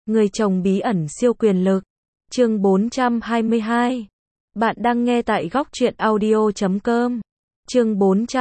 Người chồng bí ẩn siêu quyền lực. Chương 422. Bạn đang nghe tại góc truyện audio.com. Chương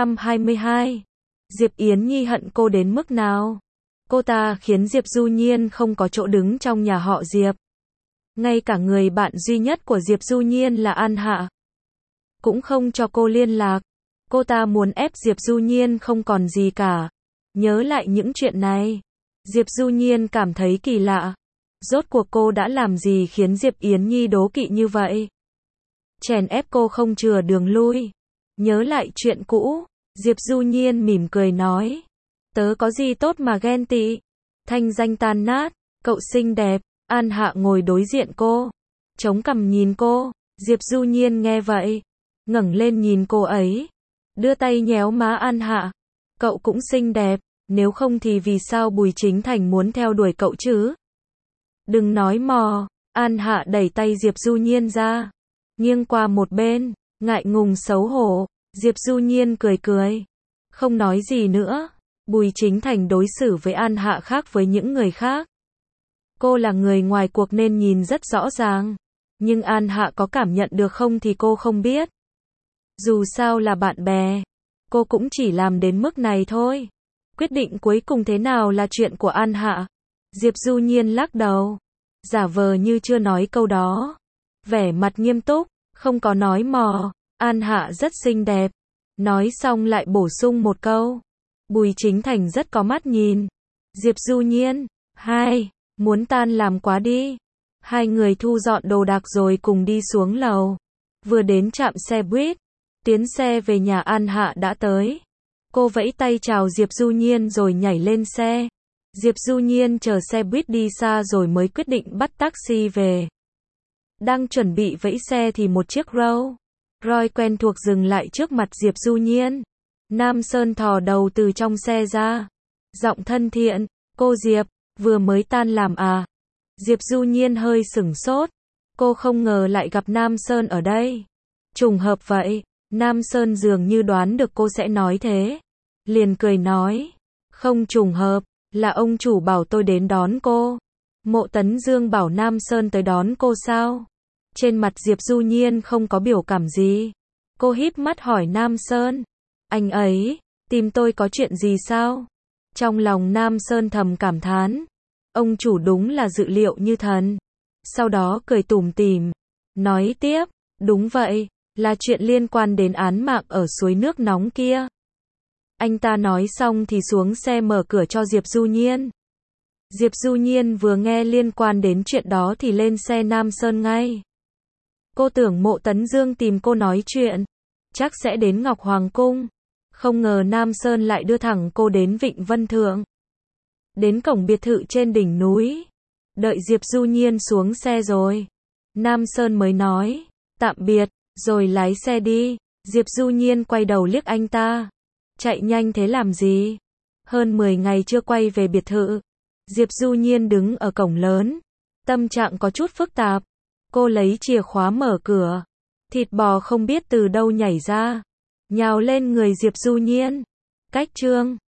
422. Diệp Yến Nhi hận cô đến mức nào? Cô ta khiến Diệp Du Nhiên không có chỗ đứng trong nhà họ Diệp. Ngay cả người bạn duy nhất của Diệp Du Nhiên là An Hạ cũng không cho cô liên lạc. Cô ta muốn ép Diệp Du Nhiên không còn gì cả. Nhớ lại những chuyện này, Diệp Du Nhiên cảm thấy kỳ lạ. Rốt cuộc cô đã làm gì khiến Diệp Yến Nhi đố kỵ như vậy? Chèn ép cô không chừa đường lui. Nhớ lại chuyện cũ, Diệp Du Nhiên mỉm cười nói. Tớ có gì tốt mà ghen tị? Thanh danh tan nát, cậu xinh đẹp. An Hạ ngồi đối diện cô, chống cằm nhìn cô. Diệp Du Nhiên nghe vậy, ngẩng lên nhìn cô ấy, đưa tay nhéo má An Hạ. Cậu cũng xinh đẹp, nếu không thì vì sao Bùi Chính Thành muốn theo đuổi cậu chứ? Đừng nói mò. An Hạ đẩy tay Diệp Du Nhiên ra, nghiêng qua một bên, ngại ngùng xấu hổ. Diệp Du Nhiên cười cười, không nói gì nữa. Bùi Chính Thành đối xử với An Hạ khác với những người khác. Cô là người ngoài cuộc nên nhìn rất rõ ràng, nhưng An Hạ có cảm nhận được không thì cô không biết. Dù sao là bạn bè, cô cũng chỉ làm đến mức này thôi. Quyết định cuối cùng thế nào là chuyện của An Hạ. Diệp Du Nhiên lắc đầu, giả vờ như chưa nói câu đó, vẻ mặt nghiêm túc, không có nói mò. An Hạ rất xinh đẹp. Nói xong lại bổ sung một câu. Bùi Chính Thành rất có mắt nhìn. Diệp Du Nhiên, muốn tan làm quá đi. Hai người thu dọn đồ đạc rồi cùng đi xuống lầu. Vừa đến trạm xe buýt, tiến xe về nhà An Hạ đã tới. Cô vẫy tay chào Diệp Du Nhiên rồi nhảy lên xe. Diệp Du Nhiên chờ xe buýt đi xa rồi mới quyết định bắt taxi về. Đang chuẩn bị vẫy xe thì một chiếc Rolls Royce quen thuộc dừng lại trước mặt Diệp Du Nhiên. Nam Sơn thò đầu từ trong xe ra, giọng thân thiện, cô Diệp, vừa mới tan làm à? Diệp Du Nhiên hơi sửng sốt, cô không ngờ lại gặp Nam Sơn ở đây. Trùng hợp vậy. Nam Sơn dường như đoán được cô sẽ nói thế, liền cười nói, không trùng hợp, là ông chủ bảo tôi đến đón cô. Mộ Tấn Dương bảo Nam Sơn tới đón cô sao? Trên mặt Diệp Du Nhiên không có biểu cảm gì. Cô híp mắt hỏi Nam Sơn, anh ấy tìm tôi có chuyện gì sao? Trong lòng Nam Sơn thầm cảm thán, ông chủ đúng là dự liệu như thần. Sau đó cười tủm tỉm, nói tiếp, đúng vậy, là chuyện liên quan đến án mạng ở suối nước nóng kia. Anh ta nói xong thì xuống xe mở cửa cho Diệp Du Nhiên. Diệp Du Nhiên vừa nghe liên quan đến chuyện đó thì lên xe Nam Sơn ngay. Cô tưởng Mộ Tấn Dương tìm cô nói chuyện, chắc sẽ đến Ngọc Hoàng Cung. Không ngờ Nam Sơn lại đưa thẳng cô đến Vịnh Vân Thượng. Đến cổng biệt thự trên đỉnh núi. Đợi Diệp Du Nhiên xuống xe rồi, Nam Sơn mới nói, tạm biệt, rồi lái xe đi. Diệp Du Nhiên quay đầu liếc anh ta. Chạy nhanh thế làm gì? Hơn 10 ngày chưa quay về biệt thự. Diệp Du Nhiên đứng ở cổng lớn, tâm trạng có chút phức tạp. Cô lấy chìa khóa mở cửa. Thịt bò không biết từ đâu nhảy ra, nhào lên người Diệp Du Nhiên. Cách chương